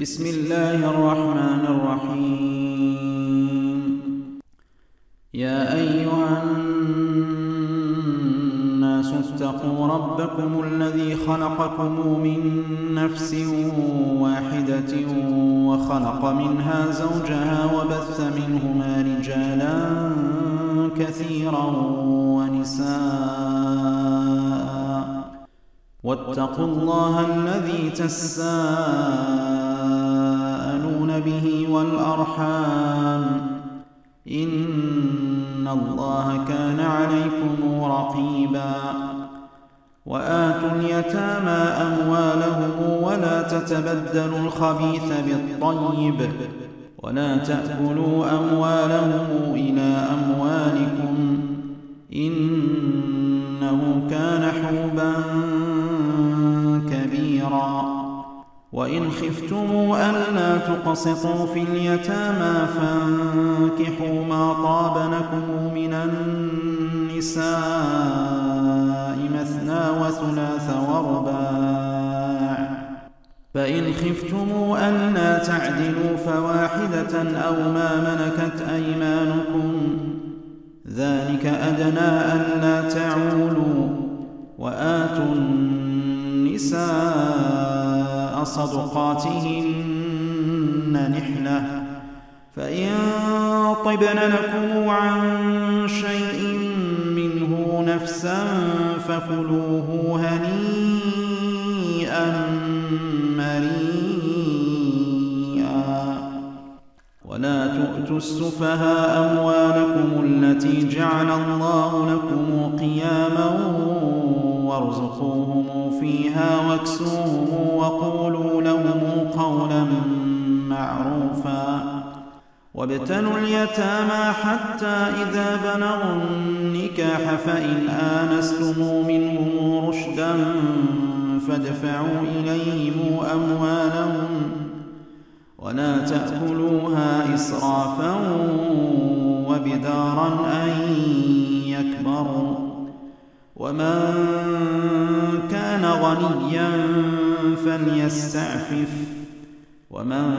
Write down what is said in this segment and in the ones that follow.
بسم الله الرحمن الرحيم. يا أيها الناس اتقوا ربكم الذي خلقكم من نفس واحدة وخلق منها زوجها وبث منهما رجالا كثيرا ونساء واتقوا الله الذي تساءلون به والأرحام إن الله كان عليكم رقيبا. وآتوا اليتامى أموالهم ولا تتبدلوا الخبيث بالطيب ولا تأكلوا أموالهم إلى أموالكم إنه كان حوبا كبيرا. وإن خفتم ألا تقسطوا في اليتامى فانكحوا ما طاب لكم من النساء مثنى وثلاث ورباع، فإن خفتم ألا تعدلوا فواحدة أو ما ملكت أيمانكم ذلك أدنى ألا تعولوا. وآتوا النساء صدقاتهن نحلة، فإن طبن لكم عن شيء منه نفسا فكلوه هنيئا مريئا. ولا تؤتوا السفهاء أموالكم التي جعل الله لكم قياما وارزقوهم فيها واكسوهم وقولوا لهم قولا معروفا. وابتلوا اليتامى حتى إذا بلغوا النكاح فإن آنستم منهم رشدا فادفعوا إليهم أموالهم ولا تأكلوها إسرافا وبدارا أن يكبروا. ومن كان غنيا فليستعفف ومن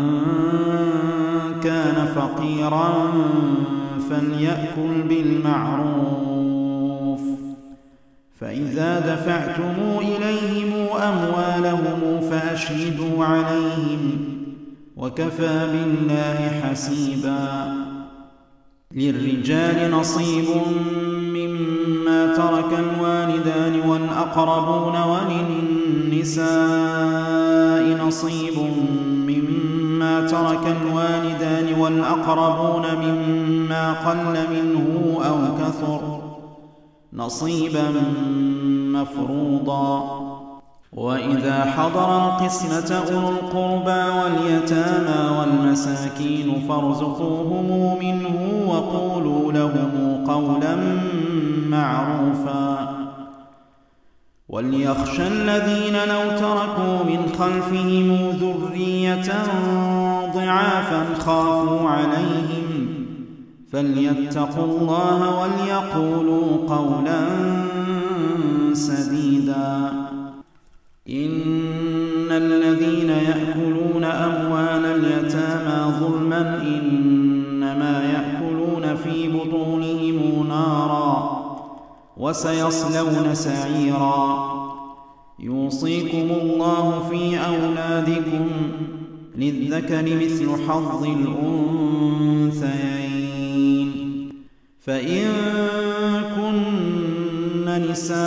كان فقيرا فليأكل بالمعروف. فإذا دفعتم إليهم أموالهم فأشهدوا عليهم وكفى بالله حسيبا. للرجال نصيب مما ترك الوالدان والأقربون وللنساء نصيب مما ترك الوالدان والأقربون مما قل منه أو كثر نصيبا مفروضا. وإذا حضر القسمة أولو القربى واليتامى والمساكين فارزقوهم منه وقولوا لهم قولا معروفا. وليخشى الذين لو تركوا من خلفهم ذرية ضعافا خافوا عليهم فليتقوا الله وليقولوا قولا سديدا. إن الذين يأكلون أموال اليتامى ظلما إنما يأكلون في بطونهم نارا وسيصلون سعيرا. يوصيكم الله في أولادكم للذكر مثل حظ الأنثيين. فإن كن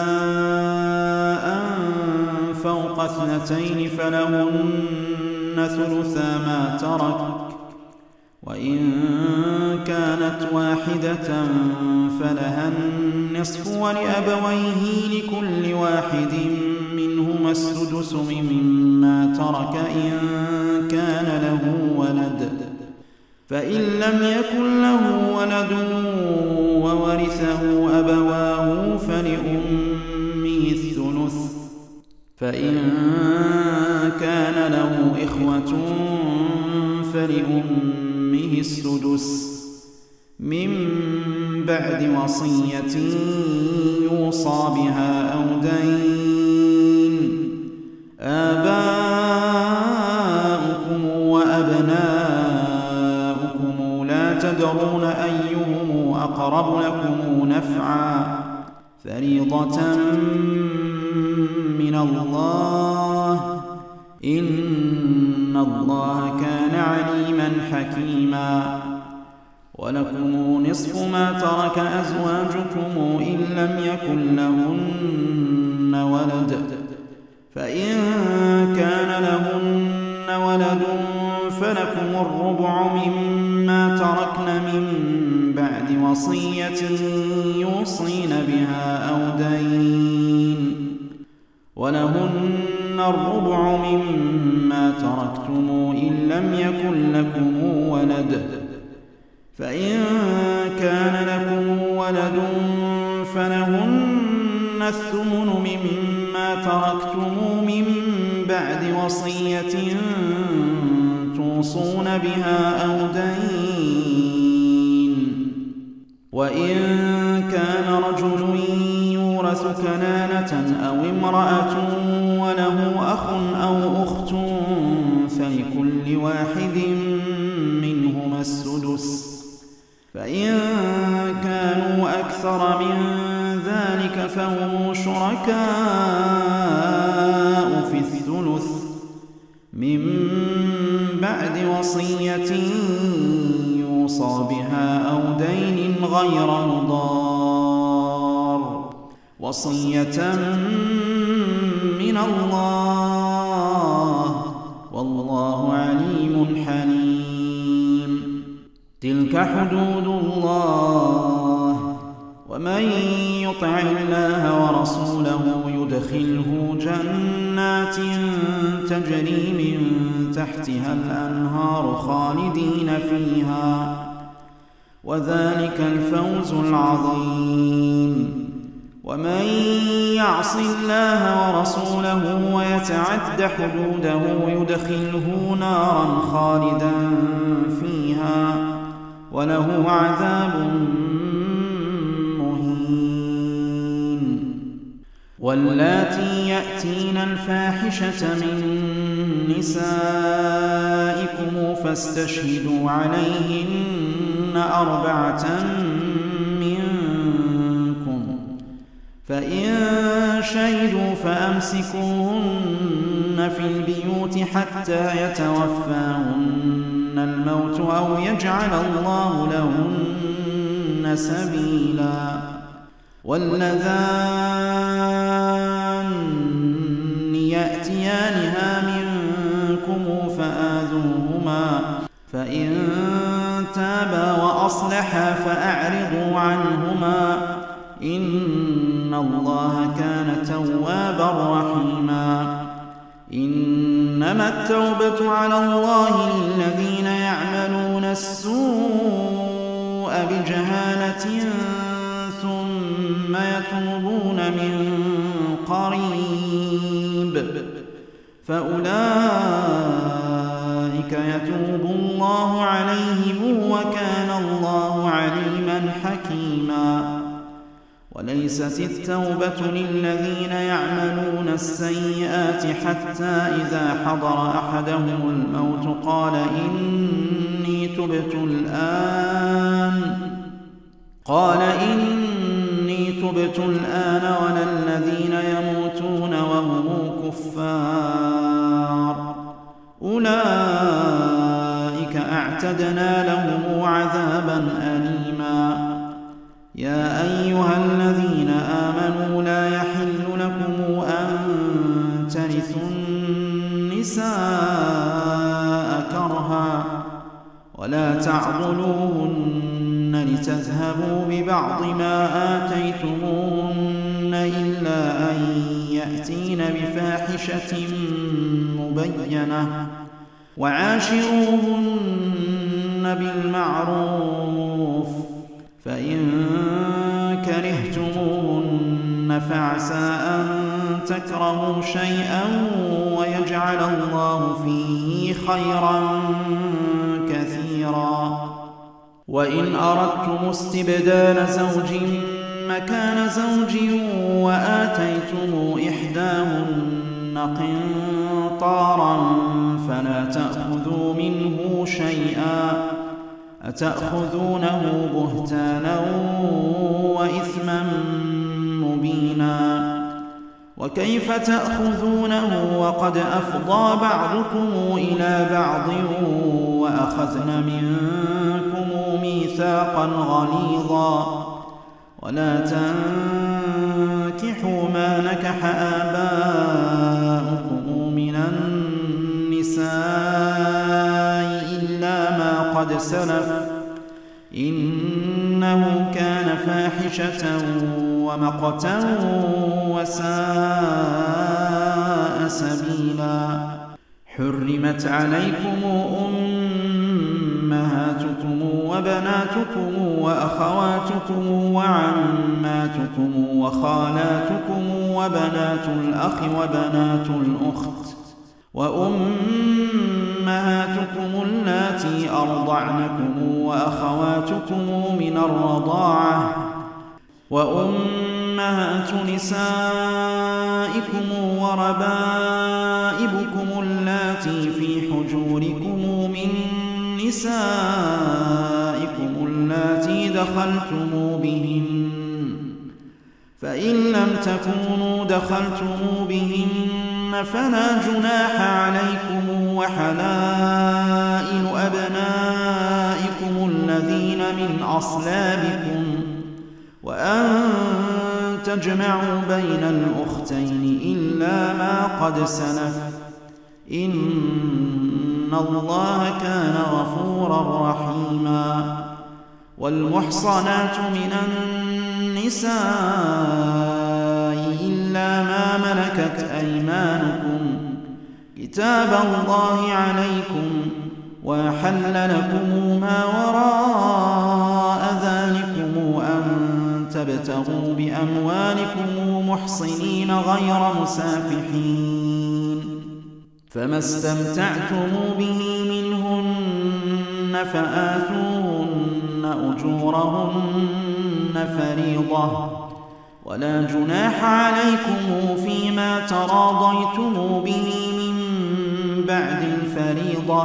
نساء فوق 2 فلهن ثلثا ما ترك، وإن كانت واحدة فلها النصف ولأبويه لكل واحد منهما السدس مما ترك إن كان له ولد. فإن لم يكن له ولد وورثه أبواه فلأمه الثلث، فإن كان له إخوة فلأمه السدس من بعد وصية يوصى بها أو دين. آباؤكم تدابرون أيهم أقرب لكم نفعا فريضة من الله إن الله كان عليما حكيما. ولكم نصف ما ترك أزواجكم إن لم يكن لهن ولد فإن كان لهن ولد فلكم الربع مما تركن من بعد وصية يوصين بها أو دين ولهن الربع مما تركتم إن لم يكن لكم ولد فإن كان لكم ولد فلهن الثمن مما تركتم من بعد وصية توصون بها أو دين وإن كان رجل يورث كلالة أو امرأة وله أخ أو أخت فلكل واحد منهما السدس فإن كانوا أكثر من ذلك فهم شركاء في الثلث من بعد وصية يوصى بها أو دين غير مضار وصية من الله والله عليم حليم. تلك حدود الله ومن يطع الله ورسوله يدخله جنات تجري من تحتها الأنهار خالدين فيها وذلك الفوز العظيم. ومن يعص الله ورسوله ويتعد حدوده يدخله نارا خالدا فيها وله عذاب مهين. واللاتي يأتين الفاحشة من نسائكم فاستشهدوا عليهن 4 منكم فإن شهدوا فأمسكوهن في البيوت حتى يتوفاهن الموت أو يجعل الله لهن سبيلا. واللذان يأتيانها منكم فآذوهما فإن تابا وأصلحا فأعرضوا عنهما إن الله كان توابا رحيما. إنما التوبة على الله للذين يعملون السوء بجهالة ثم يتوبون من قريب فأولئك يتوب الله عليهم وكان الله عليما حكيما. وليست التوبة للذين يعملون السيئات حتى إذا حضر أحدهم الموت قال إني تبت الآن ولا الذين يموتون وهم كفار أولئك أعتدنا لهم عذابا أليما. يا أيها الذين آمنوا لا يحل لكم أن ترثوا النساء كرها ولا تعضلوهن لتذهبوا ببعض ما آتيتموهن إلا أن يأتين بفاحشة مبينة وعاشروهن بالمعروف فإن كرهتموهن فعسى أن تكرهوا شيئا ويجعل الله فيه خيرا كثيرا. وإن أردتم استبدال زوج مكان زوج وآتيتم إحداهن قنطارا فلا تأخذوا منه شيئا أتأخذونه بهتانا وإثما مبينا وكيف تأخذونه وقد أفضى بعضكم إلى بعض وأخذن منكم ميثاقا غليظا ولا تنكحوا ما نكح آباؤكم من النساء إلا ما قد سلف إنه كان فاحشة ومقتا وساء سبيلا حرمت عليكم أمهاتكم وبناتكم وأخواتكم وعماتكم وخالاتكم وبنات الأخ وبنات الأخت وأمهاتكم اللاتي أرضعنكم وأخواتكم من الرضاعة وأمهات نسائكم وربائبكم اللاتي في حجوركم من نسائكم اللاتي دخلتم بهن فإن لم تكونوا دخلتم بهن فلا جناح عليكم وحلائل أبنائكم الذين من أصلابكم وأن تجمعوا بين الأختين إلا ما قد سلف إن الله كان غفورا رحيما والمحصنات من النساء إلا ما ملكت أيمانكم كتاب الله عليكم وأحل لكم ما وراء ذلكم أن تبتغوا بأموالكم محصنين غير مسافحين فما استمتعتم به منهن فآتوهن أجورهن فريضة ولا جناح عليكم فيما تراضيتم به من بعد الفريضة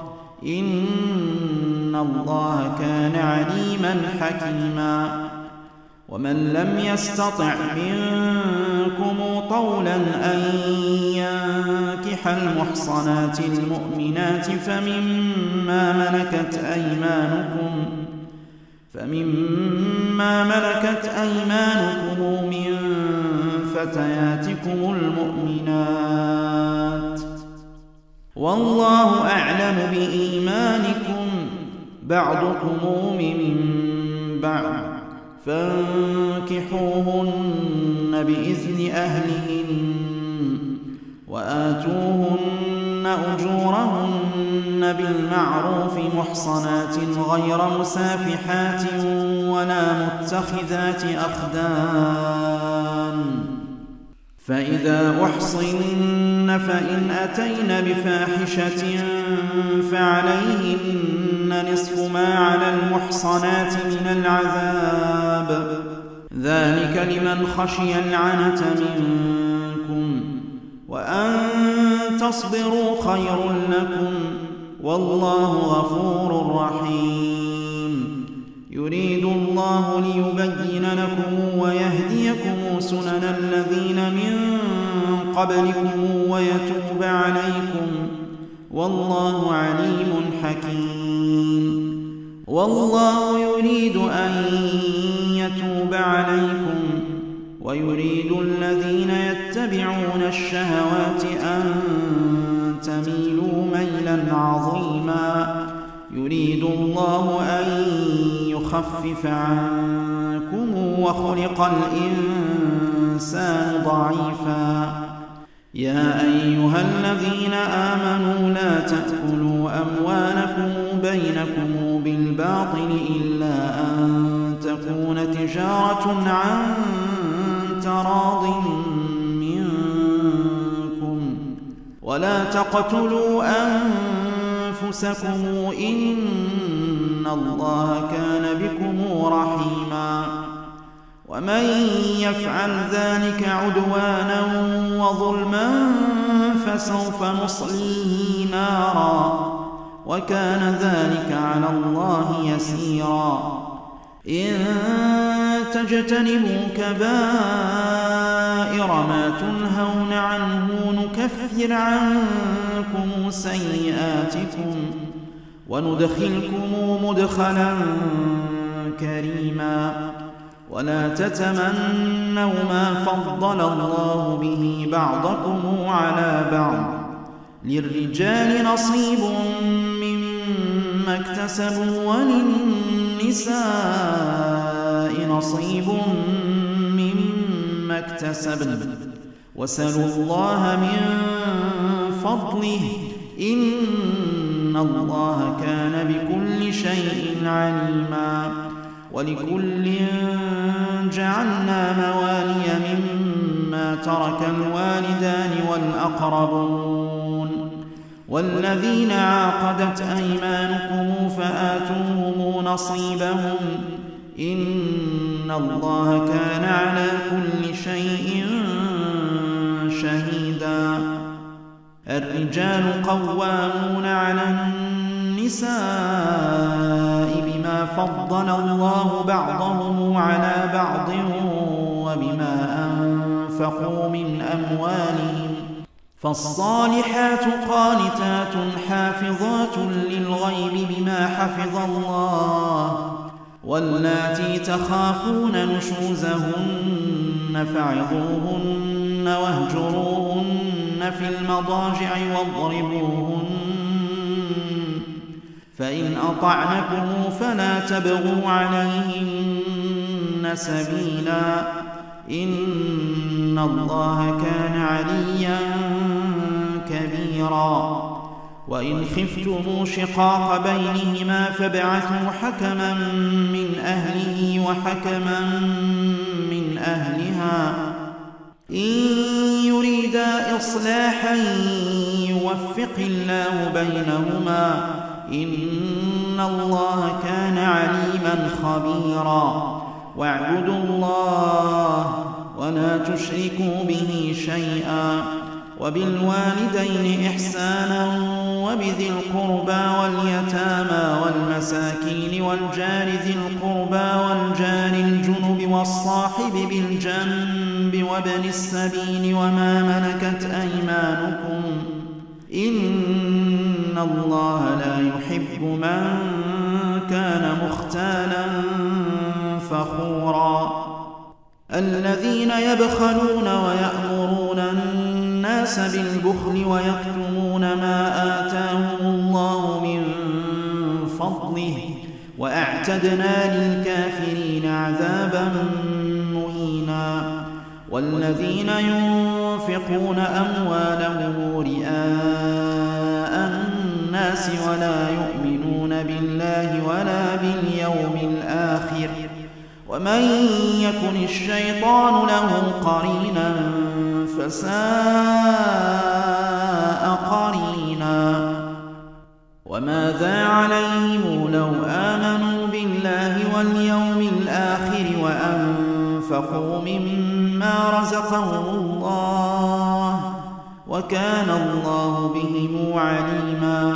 إن الله كان عليما حكيما ومن لم يستطع منكم طولا أن ينكح المحصنات المؤمنات فمما ملكت أيمانكم من فتياتكم المؤمنات والله أعلم بإيمانكم بعضكم من بعض فانكحوهن بإذن أهلهن وآتوهن أجورهن بالمعروف محصنات غير مسافحات ولا متخذات أخدان فإذا أحصن فإن أتين بفاحشة فعليهن نصف ما على المحصنات من العذاب ذلك لمن خشي العنة منكم وأن تصبروا خير لكم والله غفور رحيم يريد الله ليبين لكم ويهديكم سنن الذين من قبلكم ويتوب عليكم والله عليم حكيم والله يريد أن يتوب عليكم ويريد الذين يتبعون الشهوات أن تميلوا ميلا عظيما يريد الله أن يخفف عنكم وخلق الإنسان ضعيفا يا أيها الذين آمنوا لا تأكلوا أموالكم بينكم بالباطل إلا أن تكون تجارة عن تراض منكم ولا تقتلوا أنفسكم إن الله كان بكم رحيما ومن يفعل ذلك عدوانا وظلما فسوف نصليه نارا وكان ذلك على الله يسيرا. إن تجتنبوا كبائر ما تنهون عنه نكفر عنكم سيئاتكم وندخلكم مدخلا كريما. ولا تتمنوا ما فضل الله به بعضكم على بعض، للرجال نصيب مما اكتسبوا وللنساء نصيب مما اكتسبن، واسألوا الله من فضله إن الله كان بكل شيء عليما. ولكل جعلنا موالي مما ترك الوالدان والأقربون والذين عاقدت أيمانكم فآتوهم نصيبهم إن الله كان على كل شيء شهيدا. الرجال قوامون على النساء بما فضل الله بعضهم على بعض وبما أنفقوا من أموالهم، فالصالحات قانتات حافظات للغيب بما حفظ الله، واللاتي تخافون نشوزهن فعظوهن واهجروهن في المضاجع واضربوهن، فإن أطعنكم فلا تبغوا عليهن سبيلا إن الله كان عليا كبيرا. وإن خفتم شقاق بينهما فابعثوا حكما من أهله وحكما من أهلها إن يريدا إصلاحا يوفق الله بينهما إن الله كان عليما خبيرا. واعبدوا الله ولا تشركوا به شيئا، وبالوالدين إحسانا وبذي القربى واليتامى والمساكين والجار ذي القربى والجار الجنب والصاحب بالجنب وابن السبيل وما ملكت أيمانكم إن الله لا يحب من كان مختالا فخورا. الذين يبخلون ويأمرون الناس بالبخل ويكتمون ما آتاهم الله من فضله وأعتدنا للكافرين عذابا مهينا. والذين ينفقون أموالهم رئاء الناس ولا يؤمنون بالله ولا باليوم الآخر ومن يكن الشيطان له قرينا فساء قرينا. وماذا عليهم لو آمنوا بالله واليوم الآخر وأنفقوا مما رزقهم الله وكان الله بهم عليما.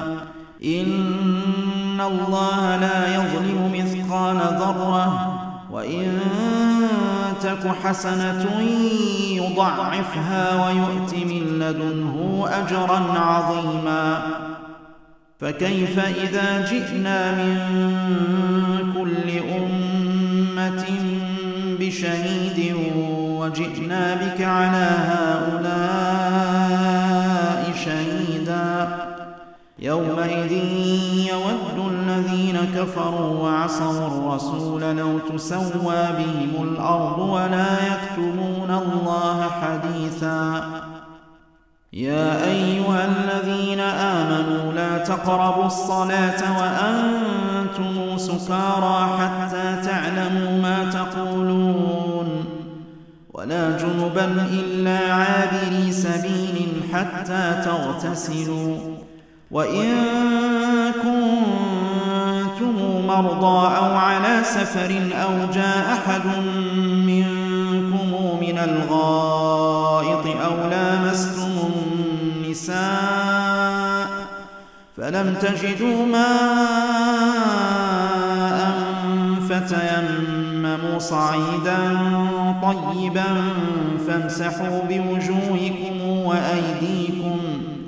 إن الله لا يظلم مثقال ذرة وإن تك حسنة يضعفها ويؤت من لدنه أجرا عظيما. فكيف إذا جئنا من كل أمة بشهيد وجئنا بك على هؤلاء شهيدا يومئذ يود الذين كفروا وعصوا الرسول لو تسوى بهم الأرض ولا يكتمون الله حديثا. يا أيها الذين آمنوا لا تقربوا الصلاة وأنتم سكارى حتى تعلموا ما تقولون ولا جنبا إلا عابري سبيل حتى تغتسلوا وإن كنتم مرضى أو على سفر أو جاء أحد منكم من الغائط أو لامستم النساء فلم تجدوا ماء فتيمموا صعيدا طيبا فامسحوا بوجوهكم وأيديكم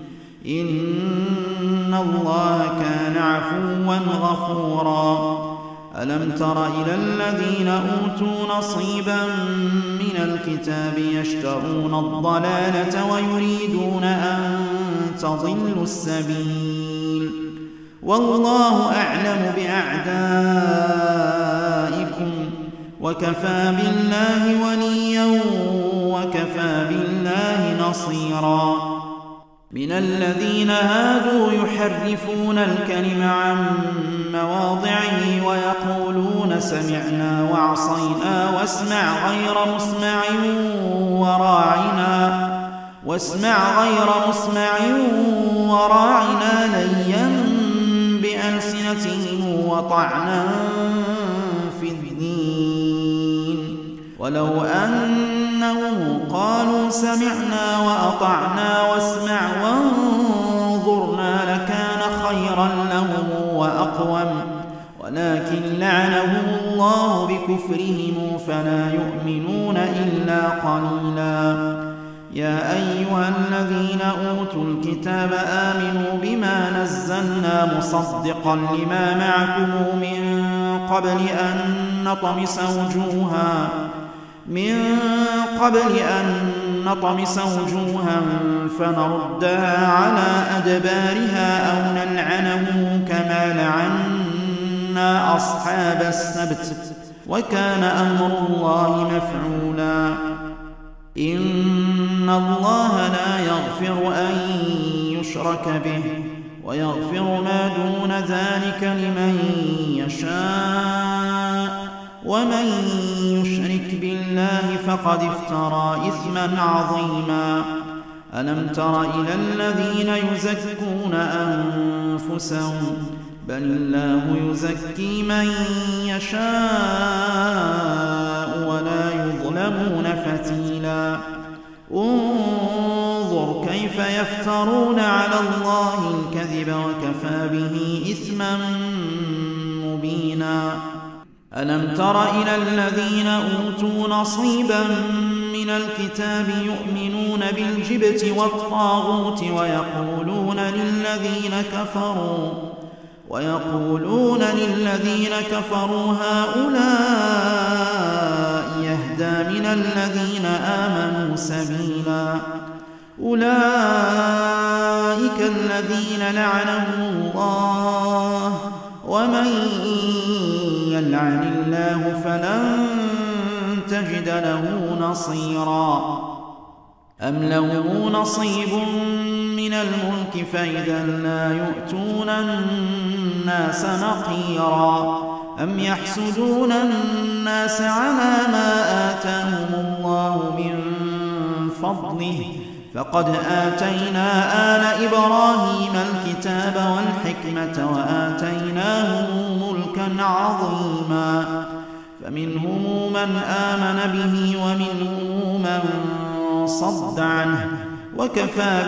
إن الله كان عفوا غفورا. ألم تر إلى الذين أوتوا نصيبا من الكتاب يشترون الضلالة ويريدون أن تضلوا السبيل والله أعلم بأعدائكم وكفى بالله وليا وكفى بالله نصيرا. من الذين هادوا يحرفون الكلم عن مواضعه ويقولون سمعنا وعصينا واسمع غير مسمع وراعنا ليا بألسنتهم وطعنا في الدين ولو أنهم قالوا سمعنا وأطعنا واسمع وانظرنا لكان خيرا لهم وأقوم ولكن لعنهم الله بكفرهم فلا يؤمنون إلا قليلا. يا أيها الذين أوتوا الكتاب آمنوا بما نزلنا مصدقا لما معكم من قبل أن نطمس وجوها فنردها على أدبارها أو نلعنهم كما لعنا أصحاب السبت وكان أمر الله مفعولا. إن الله لا يغفر أن يشرك به ويغفر ما دون ذلك لمن يشاء ومن يشرك بالله فقد افترى إثما عظيما. ألم تر إلى الذين يزكون أنفسهم بل الله يزكي من يشاء ولا يظلمون فتيلا. انظر كيف يفترون على الله الكذب وكفى به إثما مبينا. ألم تر إلى الذين أوتوا نصيبا من الكتاب يؤمنون بالجبت والطاغوت ويقولون للذين كفروا هؤلاء يهدى من الذين آمنوا سبيلا. أولئك الذين لعنهم الله ومن يلعن الله فلن تجد له نصيرا. أم له نصيب من الملك فإذا لا يؤتون الناس نقيرا. أم يحسدون الناس على ما آتاهم الله من فضله فقد آتينا آل إبراهيم الكتاب والحكمة وآتيناهم ملكا عظيما. فمنهم من آمن به ومنهم من صد عنه وكفى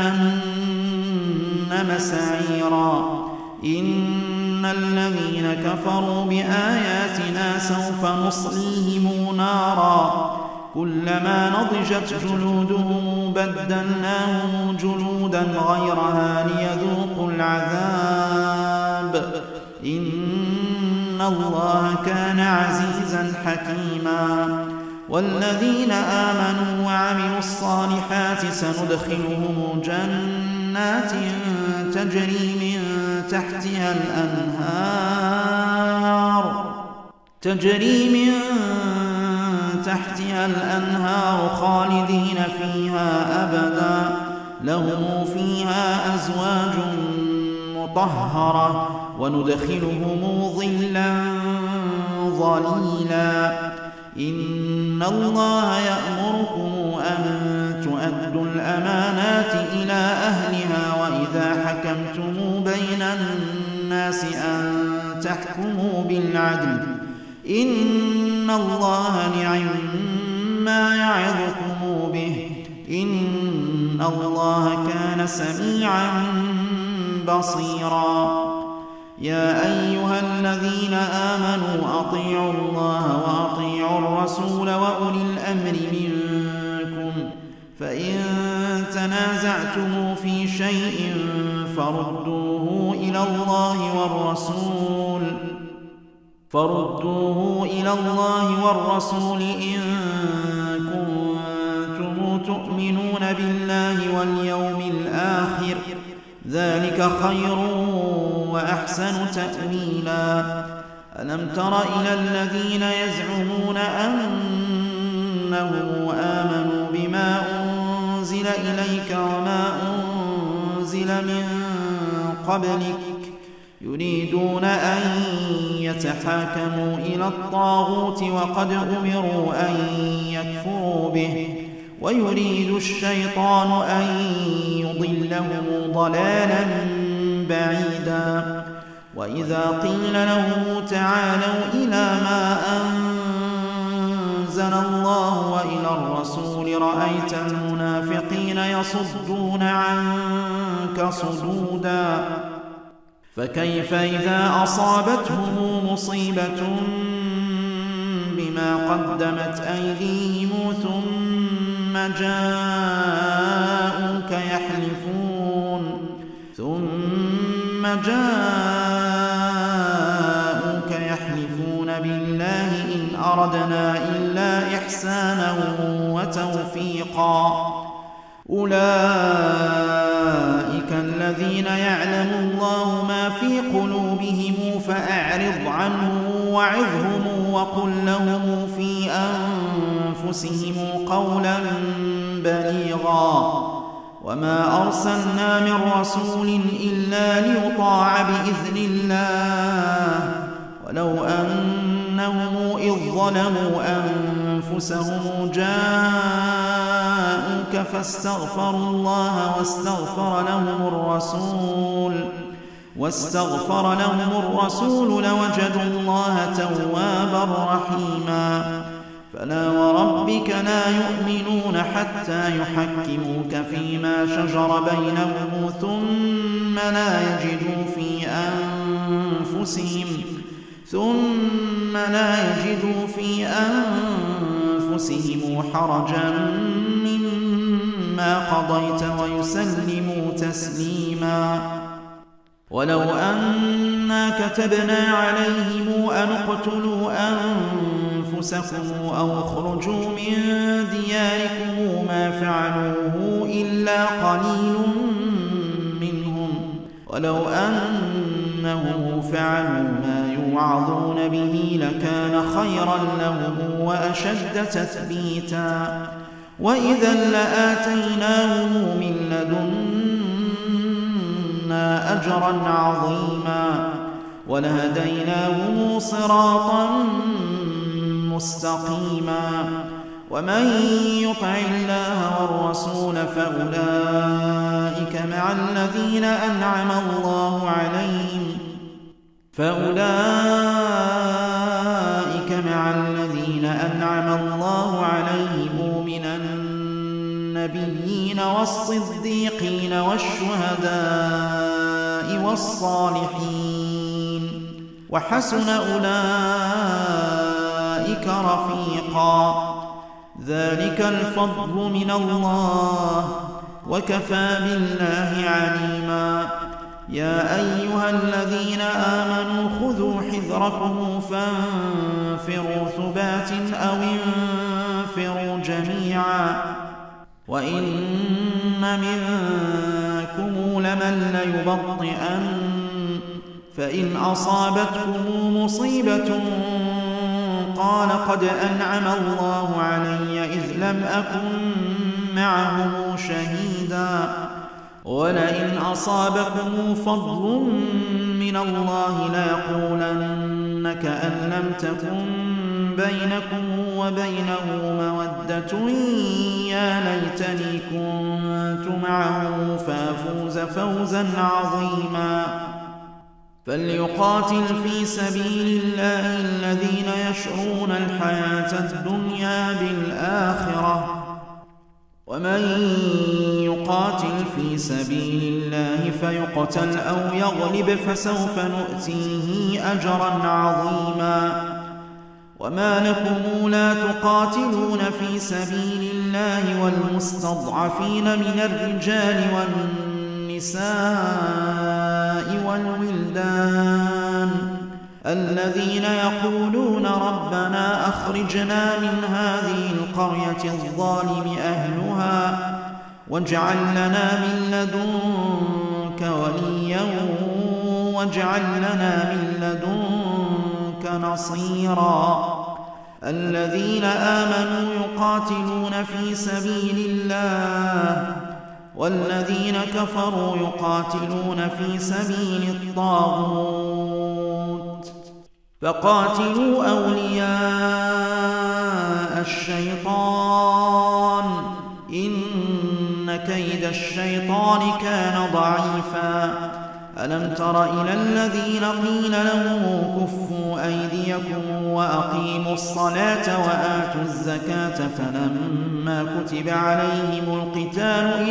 بجهنم سعيرا. إن الذين كفروا بآياتنا سوف نصليهم نارا كلما نضجت جلودهم بدلناهم جلودا غيرها ليذوقوا العذاب إن الله كان عزيزا حكيما. والذين آمنوا وعملوا الصالحات سندخلهم جنات تجري من تحتها الأنهار خالدين فيها أبدا لهم فيها أزواج مطهرة وندخلهم ظلا ظليلا. إن الله يأمركم أن تؤدوا الأمانات إلى أهلها وإذا حكمتم بين الناس أن تحكموا بالعدل إن الله نعم يعظكم به إن الله كان سميعا بصيرا. يا أيها الذين آمنوا أطيعوا الله وأطيعوا الرسول وأولي الأمر منكم، فإن تنازعتم في شيء فردوه إلى الله والرسول إن كنتم تؤمنون بالله واليوم الآخر، ذلك خير وأحسن تأويلا. ألم تر إلى الذين يزعمون أنهم آمنوا بما أنزل إليك وما أنزل من قبلك يريدون أن يتحاكموا إلى الطاغوت وقد أمروا أن يكفروا به، ويريد الشيطان أن يضلهم ضلالا بعيدا. وإذا قيل لهم تعالوا إلى ما أنزل الله وإلى الرسول رأيت المنافقين يصدون عنك صدودا. فكيف إذا أصابتهم مصيبة بما قدمت أيديهم ثم جاءوك يحلفون بالله إن أردنا إلا إحسانا وتوفيقا. أولئك الذين يعلم الله ما في قلوبهم فأعرض عنهم وعظهم وقل لهم في أنفسهم قولا بليغا. وما أرسلنا من رسول إلا ليطاع بإذن الله، ولو أنهم إذ ظلموا أنفسهم جاءوك فاستغفروا الله واستغفر لهم الرسول لوجدوا الله توابا رحيما. فلا وربك لا يؤمنون حتى يحكموك فيما شجر بينهم ثم لا يجدوا في أنفسهم حرجا مما قضيت ويسلموا تسليما. ولو أنا كتبنا عليهم أن اقتلوا أنفسكم أو اخرجوا من دياركم ما فعلوه إلا قليل منهم، ولو أنهم فعلوا ما يوعظون به لكان خيرا لهم وأشد تثبيتا. وإذا لآتيناهم من لدنا أجرا عظيما ولهديناهم صراطا مستقيما. ومن يطع الله والرسول فأولئك مع الذين أنعم الله عليهم من النبيين والصديقين والشهداء والصالحين وحسن أولئك رفيقا. ذلك الفضل من الله وكفى بالله عليما. يا أيها الذين آمنوا خذوا حذركم فانفروا ثبات أو انفروا جميعا. وإن منكم لمن ليبطئن فإن أصابتكم مصيبة قال قد أنعم الله علي إذ لم أكن معهم شهيدا. ولئن أصابكم فضل من الله ليقولن كأن لم تكن بينكم وبينه مودة يا ليتني كنت معه فأفوز فوزا عظيما. فليقاتل في سبيل الله الذين يشرون الحياة الدنيا بالآخرة ومن يقاتل في سبيل الله فيقتل أو يغلب فسوف نؤتيه أجرا عظيما. وما لكم لا تقاتلون في سبيل الله والمستضعفين من الرجال والنساء والولدان الذين يقولون ربنا أخرجنا من هذه القرية الظالم أهلها واجعل لنا من لدنك وليا واجعل لنا من لدنك نصيرا. الذين آمنوا يقاتلون في سبيل الله والذين كفروا يقاتلون في سبيل الطاغوت فقاتلوا أولياء الشيطان إن كيد الشيطان كان ضعيفا. ألم تر إلى الذين قيل لهم كفوا أيديكم وأقيموا الصلاة وآتوا الزكاة فلما كتب عليهم القتال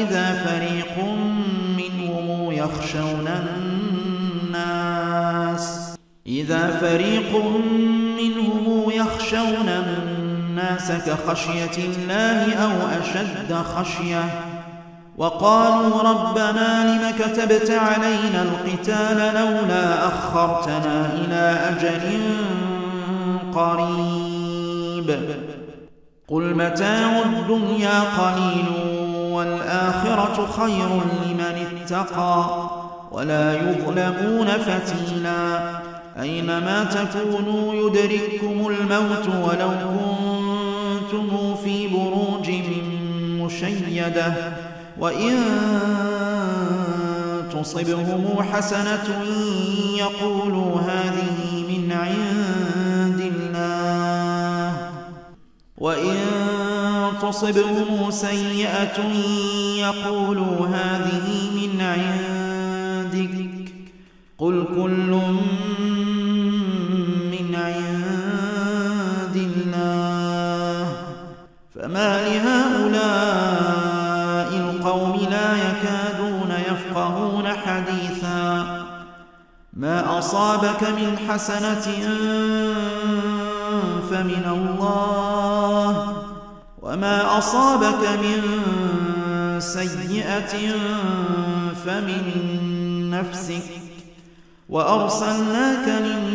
إذا فريق منهم يخشون الناس كخشية الله أو أشد خشية وقالوا ربنا لم كتبت علينا القتال لولا أخرتنا إلى أجل قريب قل متاع الدنيا قليل والآخرة خير لمن اتقى ولا يظلمون فتيلا أينما تكونوا يدرككم الموت ولو كنتم في بروج مشيدة وإن تصبهم حسنة يقولوا هذه من عند الله وإن تصبهم سيئة يقولوا هذه من عندك قل كل من عند الله فما لهؤلاء القوم لا يكادون يفقهون حديثا ما أصابك من حسنة فمن الله وما أصابك من سيئة فمن نفسك وأرسلناك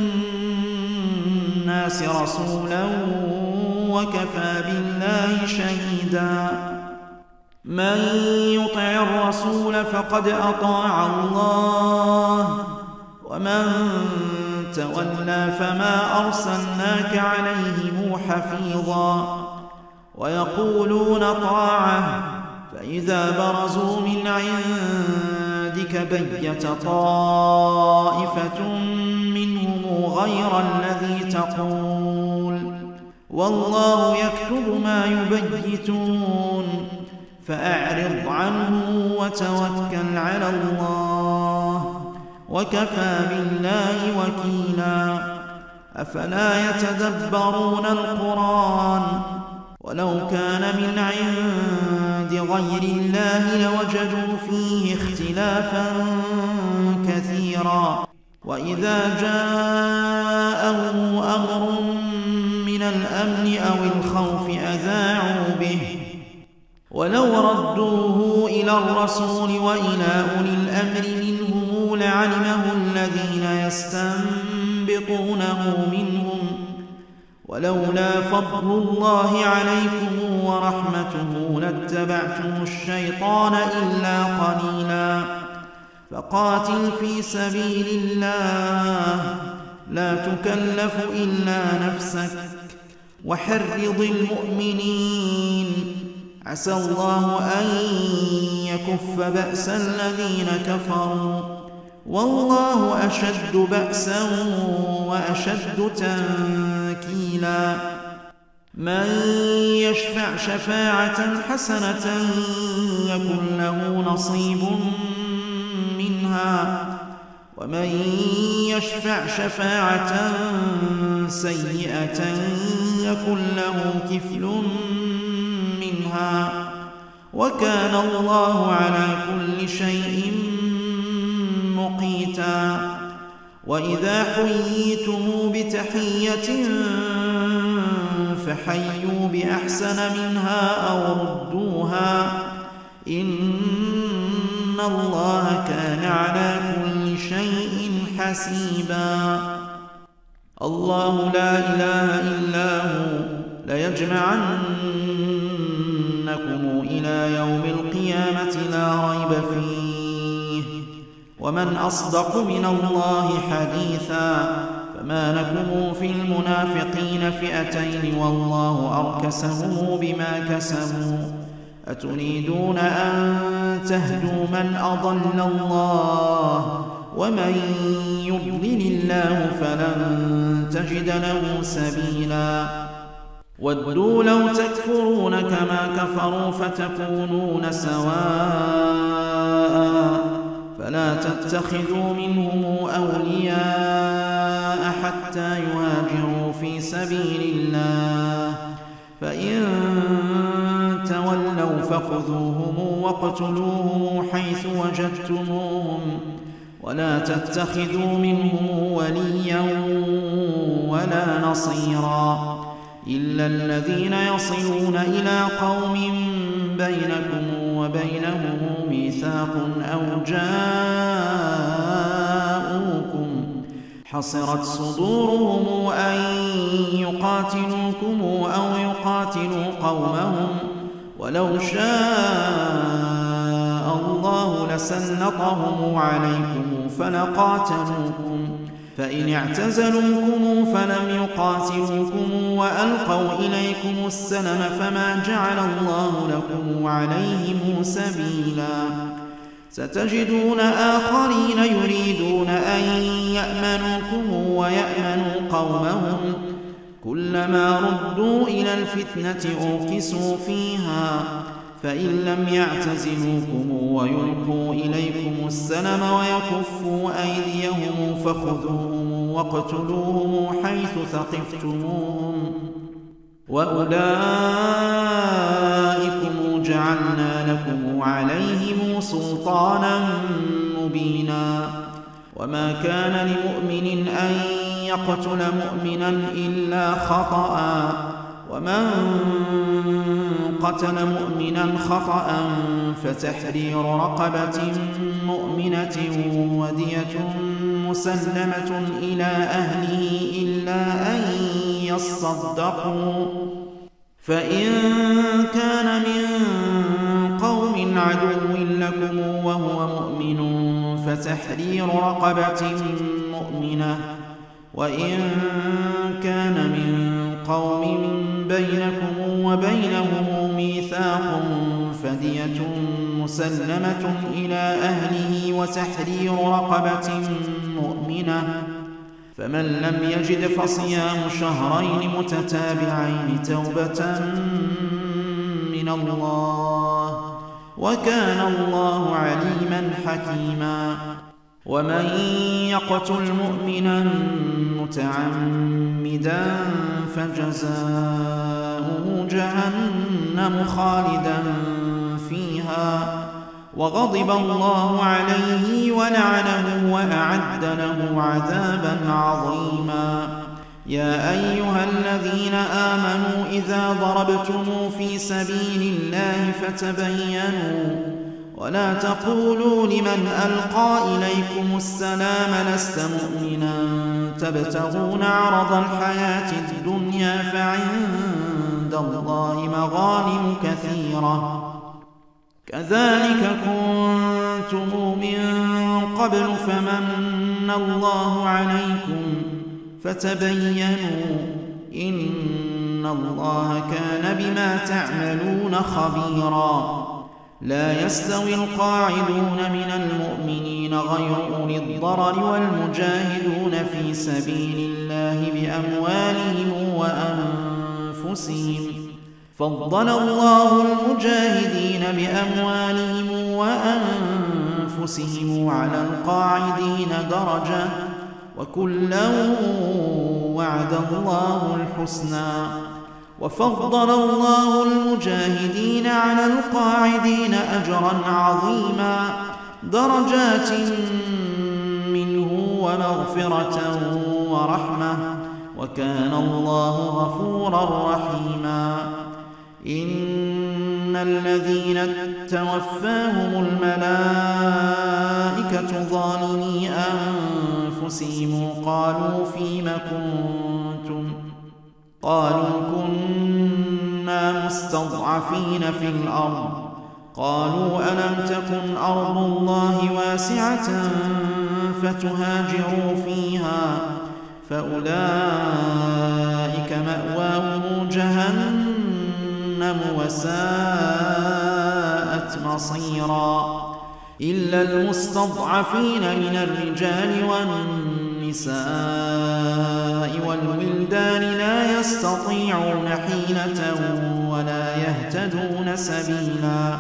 للناس رسولا وكفى بالله شهيدا من يطع الرسول فقد أطاع الله ومن تولى فما أرسلناك عليهم حفيظا ويقولون طاعة فإذا برزوا من عندك بيت طائفة منهم غير الذي تقول والله يكتب ما يبيتون فأعرض عنه وتوكل على الله وكفى بالله وكيلا أفلا يتدبرون القرآن ولو كان من عند غير الله لوجدوا فيه اختلافا كثيرا وإذا جاءهم أمر من الأمن أو الخوف أذاعوا به ولو ردوه إلى الرسول وإلى أولي الأمر منهم لعلمه الذين يستنبطونه منهم ولولا فضل الله عليكم ورحمته لاتبعتم الشيطان إلا قليلا فقاتل في سبيل الله لا تكلف إلا نفسك وحرض المؤمنين عسى الله أن يكف بأس الذين كفروا والله أشد بأسا وأشد تنكيلا من يشفع شفاعة حسنة يكن له نصيب منها ومن يشفع شفاعة سيئة يكن له كفل منها وكان الله على كل شيء مقيتا. وإذا حييتم بتحية فحيوا بأحسن منها أو ردوها إن الله كان على كل شيء حسيبا. الله لا إله إلا هو ليجمعنكم إلى يوم القيامة لا ريب فيه ومن أصدق من الله حديثا. فما لكم في المنافقين فئتين والله أركسهم بما كسبوا أتريدون أن تهدوا من أضل الله ومن يضلل الله فلن تجد له سبيلا. ودوا لو تكفرون كما كفروا فتكونون سواء فلا تتخذوا منهم أولياء حتى يهاجروا في سبيل الله فإن تولوا فخذوهم واقتلوهم حيث وجدتموهم ولا تتخذوا منهم وليا ولا نصيرا إلا الذين يصلون إلى قوم بينكم وبينهم ميثاق أو جاءوكم حصرت صدورهم أن يقاتلوكم أو يقاتلوا قومهم ولو شاء الله لسلطهم عليكم فلقاتلوكم فإن اعتزلوكم فلم يقاتلوكم وألقوا إليكم السلم فما جعل الله لكم عليهم سبيلا. ستجدون آخرين يريدون أن يأمنوكم ويأمنوا قومهم كلما ردوا إلى الفتنة أركسوا فيها فإن لم يعتزلوكم ويلقوا إليكم السلم ويكفوا أيديهم فخذوهم واقتلوهم حيث ثقفتموهم وأولئكم جعلنا لكم عليهم سلطانا مبينا. وما كان لمؤمن أن يقتل مؤمنا إلا خطأ ومن قتل مؤمنا خطأ فتحرير رقبة مؤمنة ودية مسلمة إلى أهله إلا أن يصدقوا فإن كان من قوم عدو لكم وهو مؤمن فتحرير رقبة مؤمنة وإن كان من قوم بينكم وبينهم ميثاق فدية مسلمة إلى أهله وتحرير رقبة مؤمنة فمن لم يجد فصيام شهرين متتابعين توبة من الله وكان الله عليما حكيما. ومن يقتل مؤمنا متعمدا فجزاؤه جهنم خالدا فيها وغضب الله عليه ولعنه وأعد له عذابا عظيما. يا أيها الذين آمنوا إذا ضربتم في سبيل الله فتبينوا ولا تقولوا لمن ألقى إليكم السلام لست مؤمنا تبتغون عرض الحياة الدنيا فعند الله مغانم كثيرة كذلك كنتم من قبل فمن الله عليكم فتبينوا إن الله كان بما تعملون خبيرا. لا يستوي القاعدون من المؤمنين غير أولي الضرر والمجاهدون في سبيل الله بأموالهم وأنفسهم فضل الله المجاهدين بأموالهم وأنفسهم على القاعدين درجة وكلا وعد الله الحسنى وفضل الله المجاهدين على القاعدين أجرا عظيما درجات منه ومغفرة ورحمة وكان الله غفورا رحيما. إن الذين توفاهم الملائكة ظالمي أنفسهم قالوا فيم كنتم قالوا كنا مستضعفين في الأرض قالوا ألم تكن أرض الله واسعة فتهاجروا فيها فأولئك مأواهم جهنم وساءت مصيرا إلا المستضعفين من الرجال والنساء والولدان لا يستطيعون حيلة ولا يهتدون سبيلا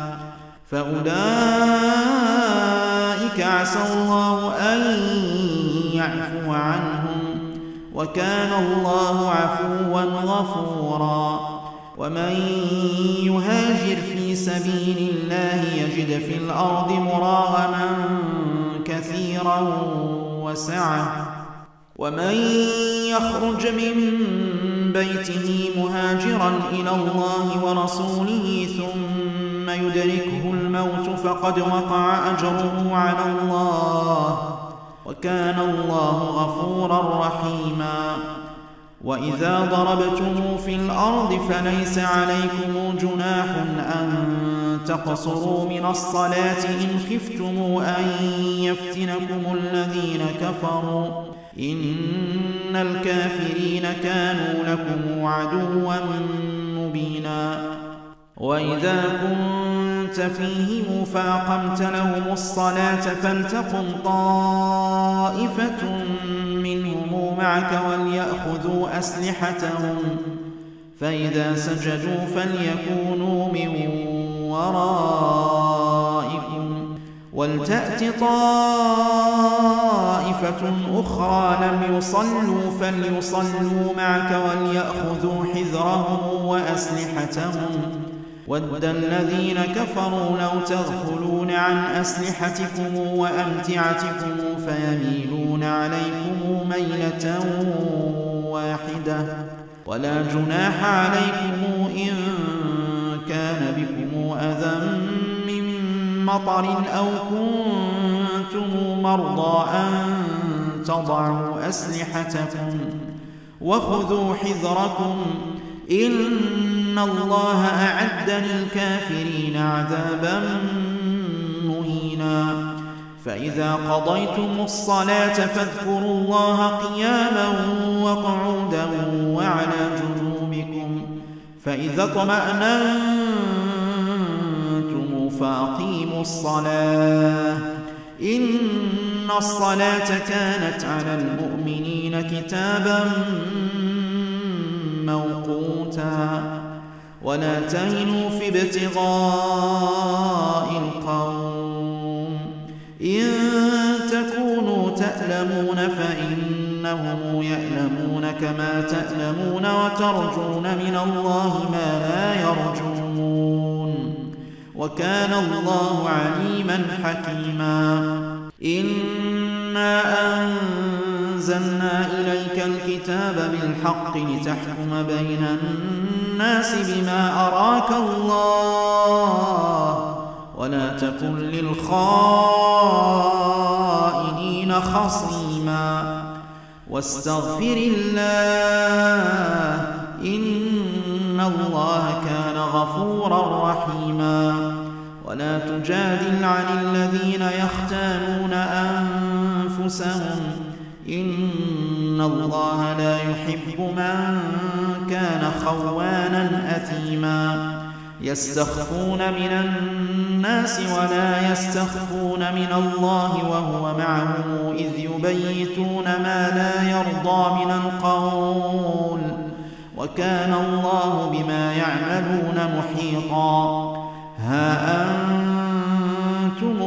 فأولئك عسى الله أن يعفو عنهم وكان الله عفوا غفورا. ومن يهاجر في سبيل الله يجد في الأرض مراغما كثيرا وسعة ومن يخرج من بيته مهاجرا إلى الله ورسوله ثم يدركه الموت فقد وقع أجره على الله وكان الله غفورا رحيما. وإذا ضربتم في الأرض فليس عليكم جناح أن تقصروا من الصلاة إن خفتم أن يفتنكم الذين كفروا إن الكافرين كانوا لكم عدوا مبينا. وإذا كنت فيهم فأقمت لهم الصلاة فلتقم طائفة منهم معك وليأخذوا أسلحتهم فإذا سجدوا فليكونوا من ورائكم ولتأت طائفة أخرى لم يصلوا فليصلوا معك وليأخذوا حذرهم وأسلحتهم ود الذين كفروا لو تغفلون عن أسلحتكم وأمتعتكم فيميلون عليكم ميلة واحدة ولا جناح عليكم إن كان بكم أذى من مطر أو كنتم مرضى أن تضعوا أسلحتكم وخذوا حذركم إن الله أعد للكافرين عذابا مهينا. فإذا قضيتم الصلاة فاذكروا الله قياما وقعودا وعلى جنوبكم فإذا اطمأننتم فأقيموا الصلاة إن الصلاة كانت على المؤمنين كتابا موقوتا. ولا تهنوا في ابتغاء القوم إن تكونوا تألمون فإنهم يألمون كما تألمون وترجون من الله ما لا يرجون وكان الله عليما حكيما. إنا أنزلنا إليك الكتاب بالحق لتحكم بين الناس بما أراك الله ولا تكن للخائنين خصيما واستغفر الله إن الله كان غفورا رحيما. ولا تجادل عن الذين يختانون أنفسهم إن الله لا يحب من كان خوانا أثيما. يستخفون من الناس ولا يستخفون من الله وهو معهم إذ يبيتون ما لا يرضى من القول وكان الله بما يعملون محيطا. ها أنتم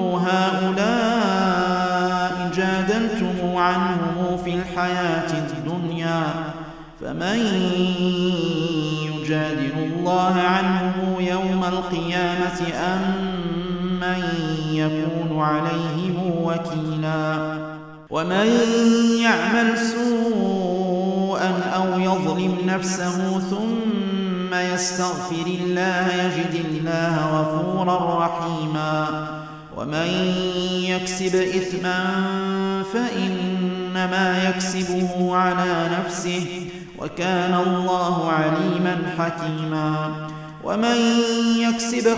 هؤلاء جادلتم عنهم في الحياة الدنيا فمن يجادل الله عنهم يوم القيامة أم من يكون عليهم وكيلا ومن يعمل سوءا أو يظلم نفسه ثم يستغفر الله يجد الله غفورا رحيما ومن يكسب إثما فإنما يكسبه على نفسه وكان الله عليما حكيما ومن يكسب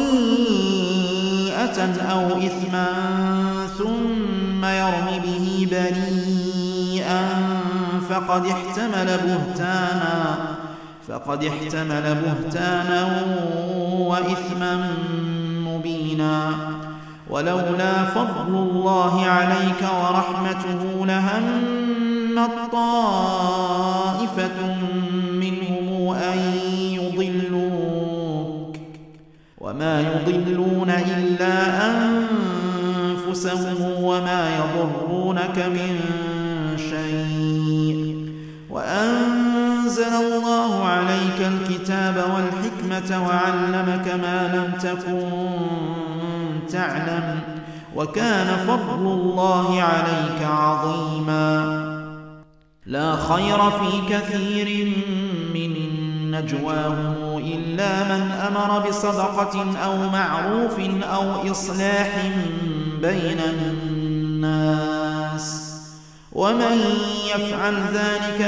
خطيئة أو إثما ثم يرم به بريئا فقد احتمل بهتانا وإثما مبينا ولولا فضل الله عليك ورحمته لهمت طائفة منهم أن يضلوك وما يضلون إلا أنفسهم وما يضرونك من شيء وأنزل الله عليك الكتاب والحكمة وعلمك ما لم تكن تعلم وكان فضل الله عليك عظيما لا خير في كثير من نجواهم إلا من أمر بصدقة أو معروف أو إصلاح بين الناس ومن يفعل ذلك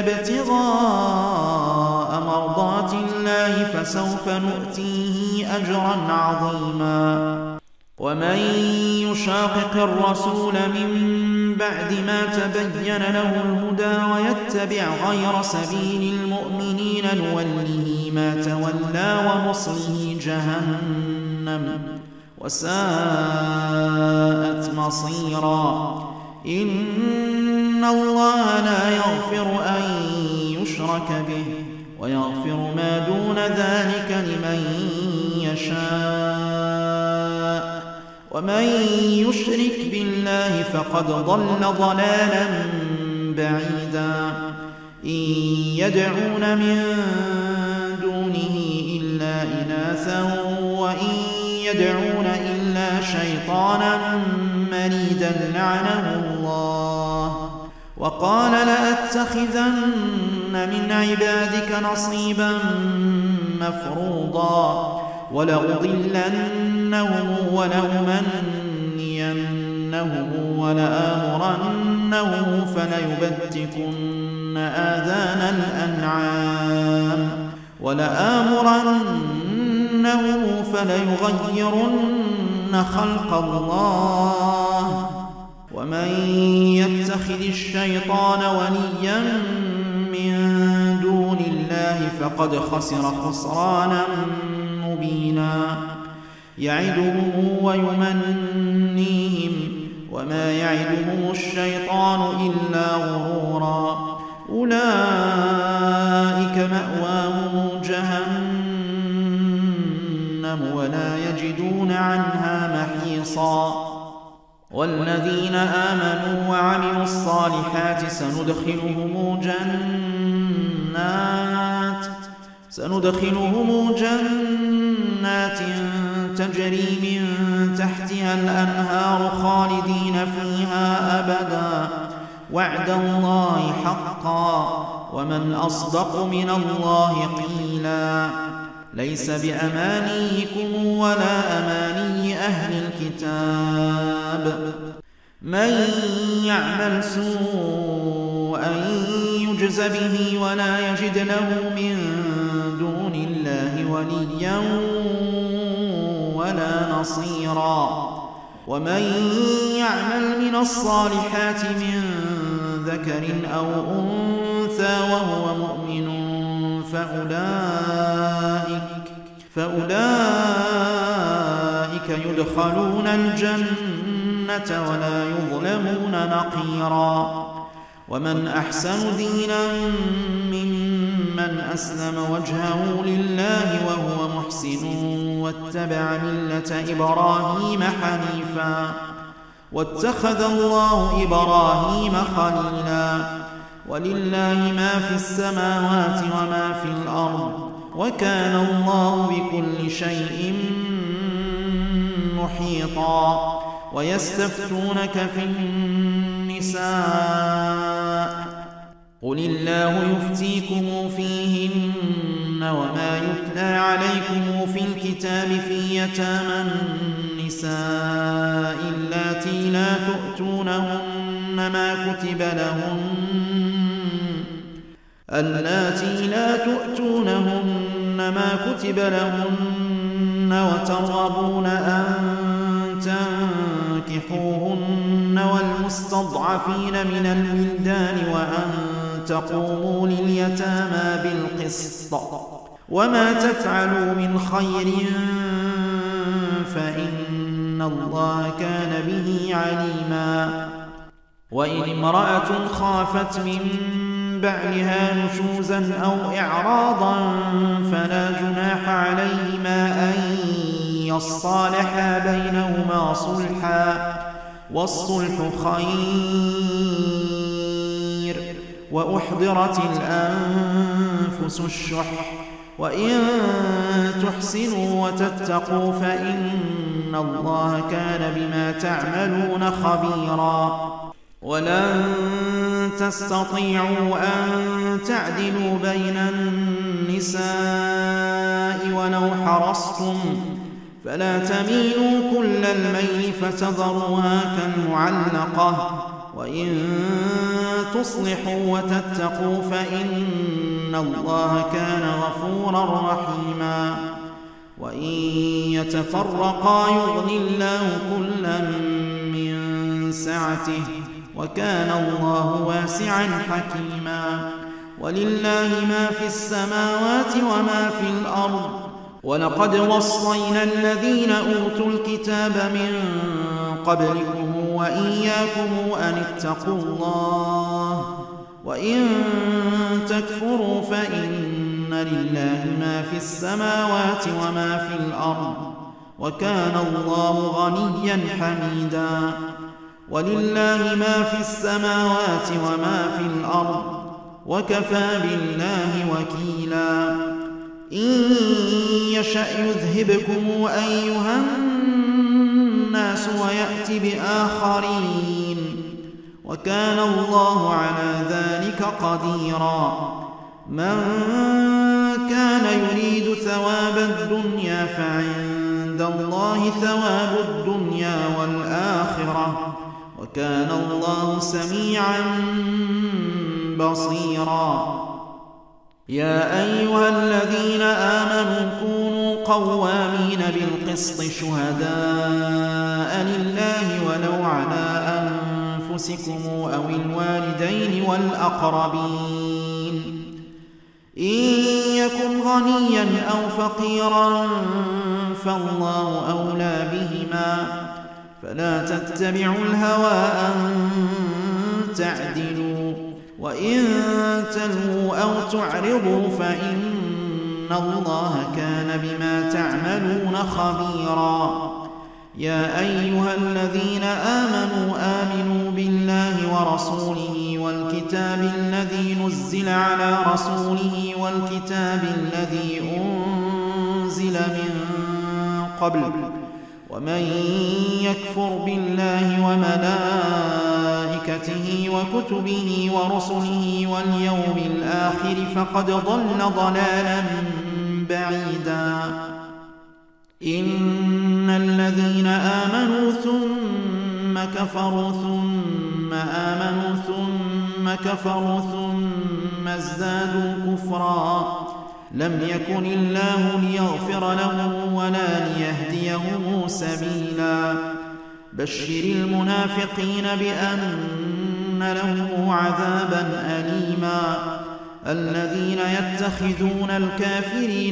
ابتغاء مرضات الله فسوف نؤتيه أجرا عظيما ومن يشاقق الرسول من بعد ما تبين له الهدى ويتبع غير سبيل المؤمنين نوله ما تولى ونصله جهنم وساءت مصيرا إن الله لا يغفر أن يشرك به ويغفر ما دون ذلك لمن يشاء ومن يشرك بالله فقد ضل ضلالا بعيدا إن يدعون من دونه إلا إناثا وإن يدعون إلا شيطانا مريدا لعنه الله وقال لأتخذن من عبادك نصيبا مفروضا ولأضلنهم ولأمنينهم ولآمرنهم فليبتكن آذان الأنعام ولآمرنهم فليغيرن خلق الله ومن يتخذ الشيطان وليا من دون الله فقد خسر خسرانا مبينا يعدهم ويمنيهم وما يعدهم الشيطان إلا غرورا أولئك مأواهم جهنم ولا يجدون عنها محيصا والذين آمنوا وعملوا الصالحات سندخلهم جنات تجري من تحتها الأنهار خالدين فيها أبدا وعد الله حقا ومن أصدق من الله قيلا ليس بأمانيكم ولا أماني أهل الكتاب من يعمل سوءا يجز به ولا يجد له من دون الله وليا ولا نصيرا ومن يعمل من الصالحات من ذكر أو أنثى وهو مؤمن فأولئك يدخلون الجنة ولا يظلمون نقيرا ومن أحسن دينا ممن أسلم وجهه لله وهو محسن واتبع ملة إبراهيم حنيفا واتخذ الله إبراهيم خليلا ولله ما في السماوات وما في الأرض وكان الله بكل شيء محيطا. ويستفتونك في النساء قل الله يفتيكم فيهن وما يتلى عليكم في الكتاب في يتامى النساء اللاتي لا تؤتونهن ما كتب لهن وترغبون أن تنكحوهن والمستضعفين من الولدان وأن تقوموا لليتامى بالقسط وما تفعلوا من خير فإن الله كان به عليما. وإن امرأة خافت من بعلها نشوزا أو إعراضا فلا جناح عليهما أن يصالحا بينهما صلحا والصلح خير. وأحضرت الأنفس الشح وإن تحسنوا وتتقوا فإن الله كان بما تعملون خبيرا. ولن تستطيعوا أن تعدلوا بين النساء ولو حرصتم فلا تميلوا كل الميل فتذروها كالمعلقة. وإن تصلحوا وتتقوا فإن الله كان غفورا رحيما. وإن يتفرقا يغني الله كلا من سعته وكان الله واسعا حكيما. ولله ما في السماوات وما في الأرض. ولقد وصينا الذين أوتوا الكتاب من قبلكم وإياكم أن اتقوا الله وإن تكفروا فإن لله ما في السماوات وما في الأرض وكان الله غنيا حميدا. ولله ما في السماوات وما في الأرض وكفى بالله وكيلا. إن يشأ يذهبكم أيها الناس ويأتي بآخرين وكان الله على ذلك قديرا. من كان يريد ثواب الدنيا فعند الله ثواب الدنيا والآخرة وكان الله سميعا بصيرا. يا أيها الذين آمنوا كونوا قوامين بالقسط شهداء لله ولو على أنفسكم أو الوالدين والأقربين إن يكن غنيا أو فقيرا فالله أولى بهما فلا تتبعوا الهوى أن تعدلوا وإن تلووا أو تعرضوا فإن الله كان بما تعملون خبيرا. يا أيها الذين آمنوا بالله ورسوله والكتاب الذي نزل على رسوله والكتاب الذي أنزل من قبل ومن يكفر بالله وملائكته وكتبه ورسله واليوم الآخر فقد ضل ضلالا بعيدا. إن الذين آمنوا ثم كفروا ثم آمنوا ثم كفروا ثم ازدادوا كفرا لم يكن الله ليغفر لهم ولا ليهديهم سبيلا. بشر المنافقين بأن لهم عذابا أليما. الذين يتخذون الكافرين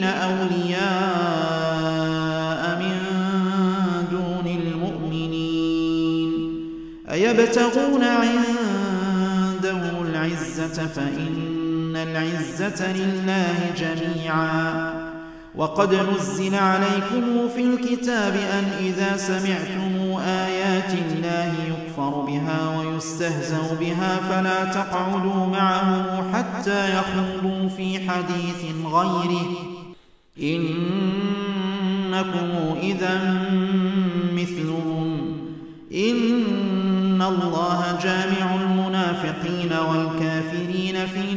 أولياء من دون المؤمنين أيبتغون عندهم العزة فإن العزة لله جميعا. وقد نزل عليكم في الكتاب أن إذا سمعتم آيات الله يكفر بها ويستهزأ بها فلا تقعدوا معهم حتى يخوضوا في حديث غيره إنكم إذا مثلهم إن الله جامع المنافقين والكافرين في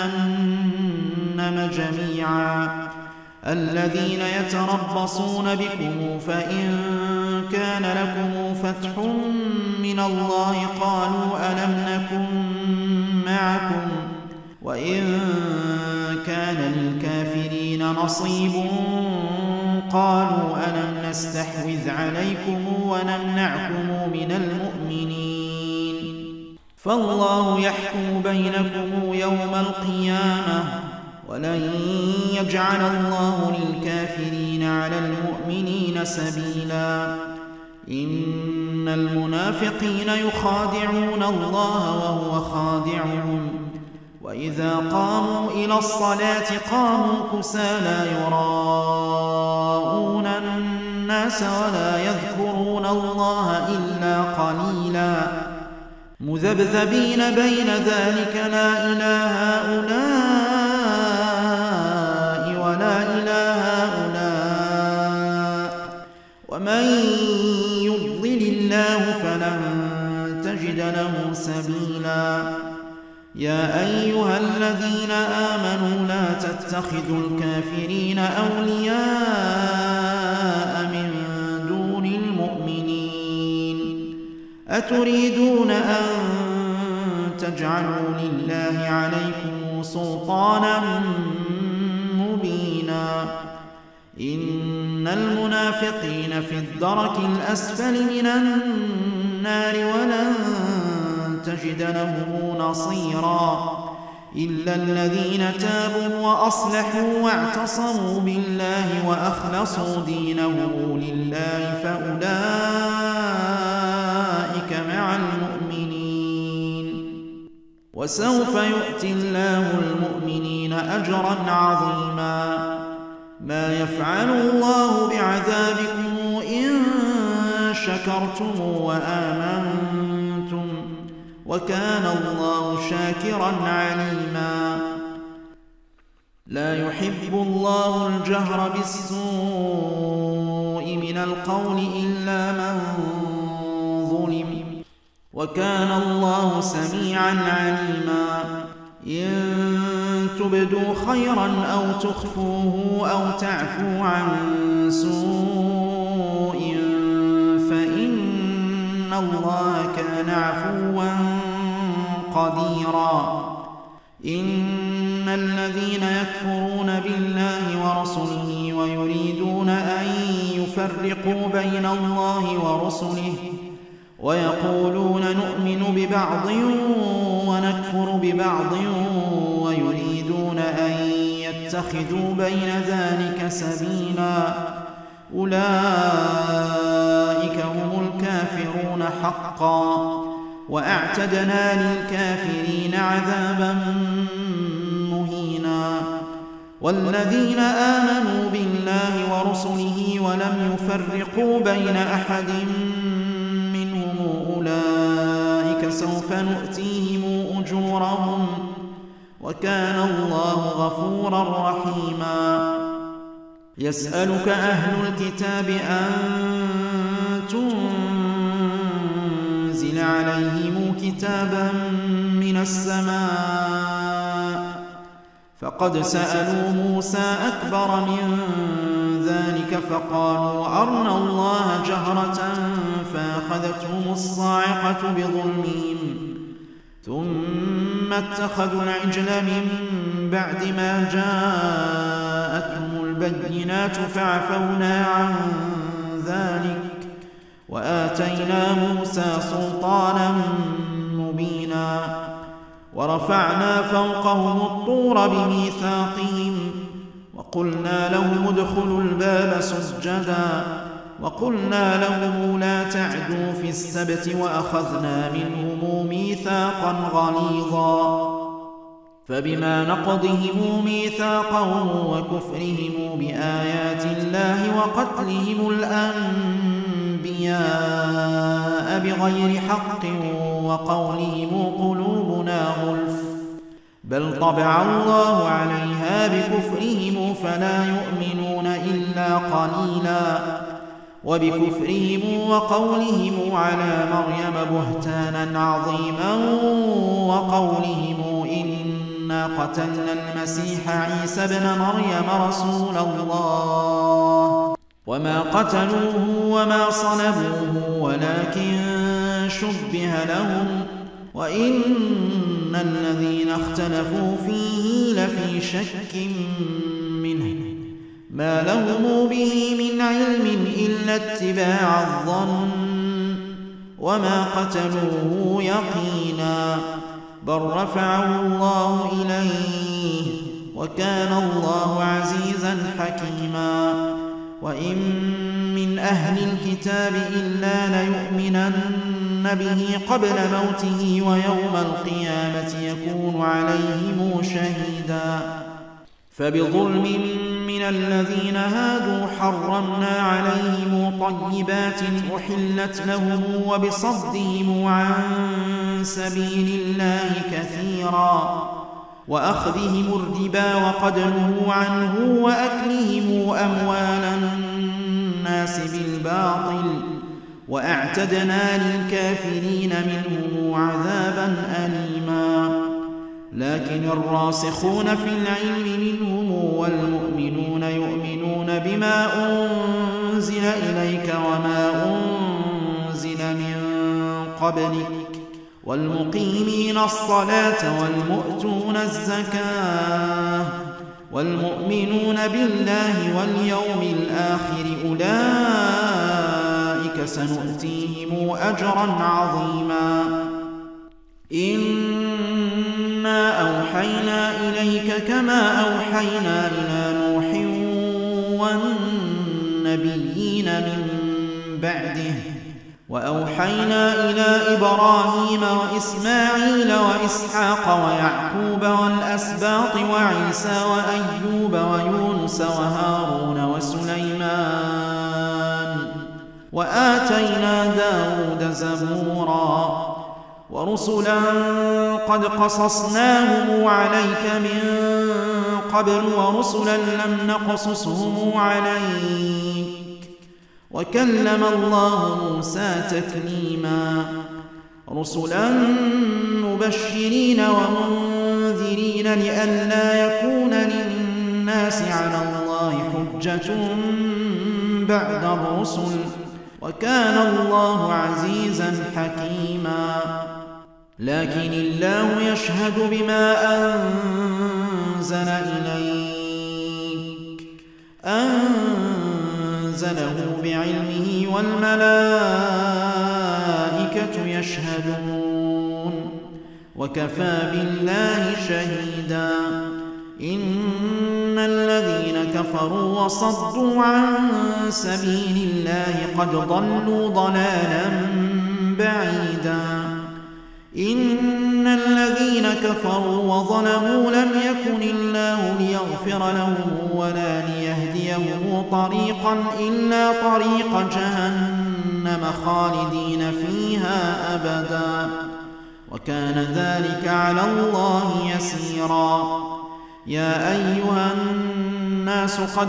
جهنم جميعا الذين يتربصون بكم فإن كان لكم فتح من الله قالوا ألم نكن معكم وإن كان للكافرين نصيب قالوا ألم نستحوذ عليكم ونمنعكم من المؤمنين فالله يحكم بينكم يوم القيامة ولن يجعل الله للكافرين على المؤمنين سبيلا إن المنافقين يخادعون الله وهو خادعهم وإذا قاموا إلى الصلاة قاموا كسالى يراءون الناس ولا يذكرون الله إلا قليلا مذبذبين بين ذلك لا إله هؤلاء ولا إله هؤلاء ومن يضلل الله فلن تجد له سبيلا يا أيها الذين آمنوا لا تتخذوا الكافرين أولياء من دون المؤمنين أتريدون أن تجعلوا لله عليكم سلطانا مبينا إن المنافقين في الدرك الأسفل من النار ولن تجد لهم نصيرا إلا الذين تابوا وأصلحوا واعتصموا بالله وأخلصوا دينه لله فأولئك مع المؤمنين وسوف يؤتي الله المؤمنين أجرا عظيما ما يفعل الله بعذابكم إن شكرتم وآمنتم وكان الله شاكرا عليما لا يحب الله الجهر بالسوء من القول إلا من ظلم وكان الله سميعا عليما إن تبدوا خيرا أو تخفوه أو تعفوا عن سوء فإن الله كان عفوا قديرا إن الذين يكفرون بالله ورسله ويريدون أن يفرقوا بين الله ورسله ويقولون نؤمن ببعض ونكفر ببعض ويريدون أن يتخذوا بين ذلك سبيلا أولئك هم الكافرون حقا وأعتدنا للكافرين عذابا مهينا والذين آمنوا بالله ورسله ولم يفرقوا بين أحد منهم أولئك سوف نؤتيهم أجورهم وكان الله غفورا رحيما يسألك أهل الكتاب أن تنزل عليهم كتابا من السماء فقد سألوا موسى أكبر من ذلك فقالوا أرنا الله جهرة فأخذتهم الصاعقة بظلمهم ثم اتخذوا العجل من بعد ما جاءتهم البينات فعفونا عن ذلك وآتينا موسى سلطانا مبينا ورفعنا فوقهم الطور بميثاقهم وقلنا لهم ادخلوا الباب سجدا وقلنا لهم لا تعدوا في السبت وأخذنا منهم ميثاقا غليظا فبما نقضهم ميثاقهم وكفرهم بآيات الله وقتلهم الأنبياء بغير حق وقولهم قلوبنا غلف بل طبع الله عليها بكفرهم فلا يؤمنون إلا قليلا وبكفرهم وقولهم على مريم بهتانا عظيما وقولهم إنا قتلنا المسيح عيسى ابن مريم رسول الله وما قتلوه وما صلبوه ولكن شبه لهم وإن الذين اختلفوا فيه لفي شك منه ما لهم به من علم إلا اتباع الظن وما قتلوه يقينا بل رفعه الله إليه وكان الله عزيزا حكيما وإن من أهل الكتاب إلا ليؤمنن به قبل موته ويوم القيامة يكون عليهم شهيدا فبظلم من الذين هادوا حرمنا عليهم طيبات أحلت لهم وبصدهم عن سبيل الله كثيرا وأخذهم الربا وقد نهوا عنه وأكلهم أموال الناس بالباطل وأعتدنا للكافرين منهم عذابا أليما لكن الراسخون في العلم منهم والمؤمنون يؤمنون بما أنزل إليك وما أنزل من قبلك والمقيمين الصلاة والمؤتون الزكاة والمؤمنون بالله واليوم الآخر أولئك سنؤتيهم أجرا عظيما إنا أوحينا إليك كما أوحينا إلى نوح والنبيين من بعده وأوحينا إلى إبراهيم وإسماعيل وإسحاق ويعقوب والأسباط وعيسى وأيوب ويونس وهارون وسليمان وآتينا داود زبورا ورسلا قد قصصناهم عليك من قبل ورسلا لم نقصصهم عليك وكلم الله موسى تكليما رسلا مبشرين ومنذرين لئلا يكون للناس على الله حجة بعد الرسل وكان الله عزيزا حكيما لكن الله يشهد بما أنزل إليك أنزله بعلمه والملائكة يشهدون وكفى بالله شهيدا إن الذين كفروا وصدوا عن سبيل الله قد ضلوا ضلالا بعيدا إن الذين كفروا وظلموا لم يكن الله ليغفر لهم ولا ليهديهم طريقا إلا طريق جهنم خالدين فيها أبدا وكان ذلك على الله يسيرا يا أيها الناس قد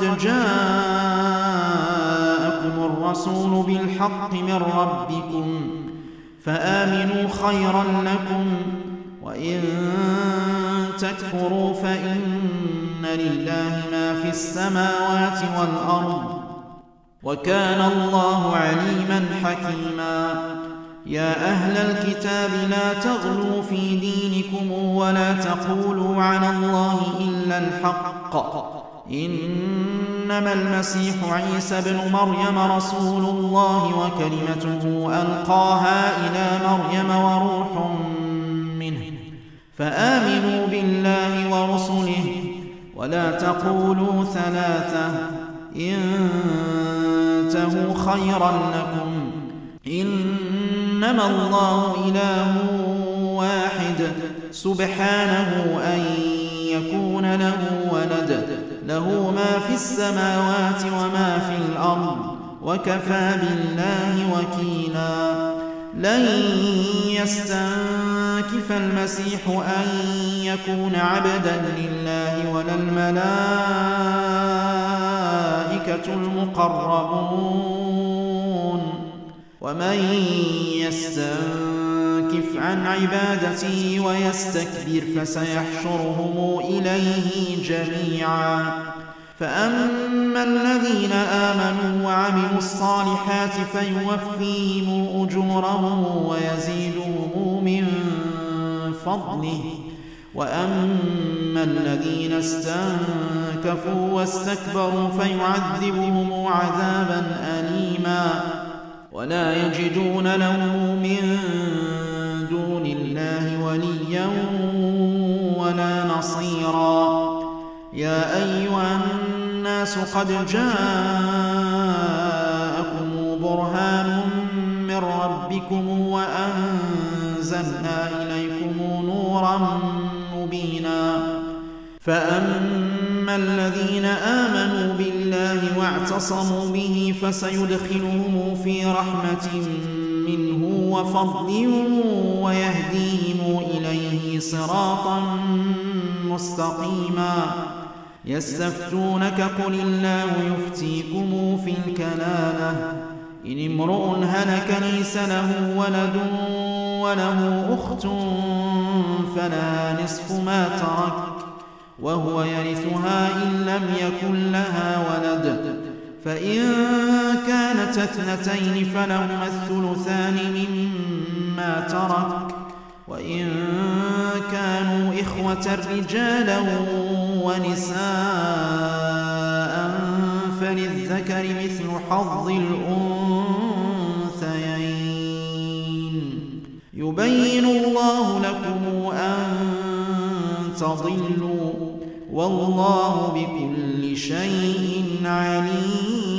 جاءكم الرسول بالحق من ربكم فآمنوا خيرا لكم وإن تكفروا فإن لله ما في السماوات والأرض وكان الله عليما حكيما يا أهل الكتاب لا تغلوا في دينكم ولا تقولوا على الله إلا الحق إنما المسيح عيسى ابن مريم رسول الله وكلمته ألقاها إلى مريم وروح منه فآمنوا بالله ورسله ولا تقولوا ثلاثة انتهوا خيرا لكم إنما الله إله واحد سبحانه أن يكون له ولد له ما في السماوات وما في الأرض وكفى بالله وكيلا لن يستنكف المسيح أن يكون عبدا لله ولا الملائكة والملائكة المقربون ومن يستنكف عن عبادته ويستكبر فسيحشرهم إليه جميعا فأما الذين آمنوا وعملوا الصالحات فيوفيهم أجورهم ويزيدهم من فضله وأما الذين استنكفوا واستكبروا فيعذبهم عذابا أليما ولا يجدون لهم من دون الله وليا ولا نصيرا يا أيها الناس قد جاءكم برهان من ربكم وأنزلنا إليكم نورا مبينا فأما الذين آمنوا بالله واعتصموا به فسيدخلهم في رحمة منه وفضل ويهديهم إليه صراطا مستقيما يستفتونك قل الله يفتيكم في الكلالة إن امرؤ هلك ليس له ولد وله أخت فلها نصف ما ترك وهو يرثها إن لم يكن لها ولد فإن كانت اثنتين فلهما الثلثان مما ترك وإن كانوا إخوة رجالا ونساء فللذكر مثل حظ الأنثيين يبين الله لكم أن تضلوا والله بكل شيء عليم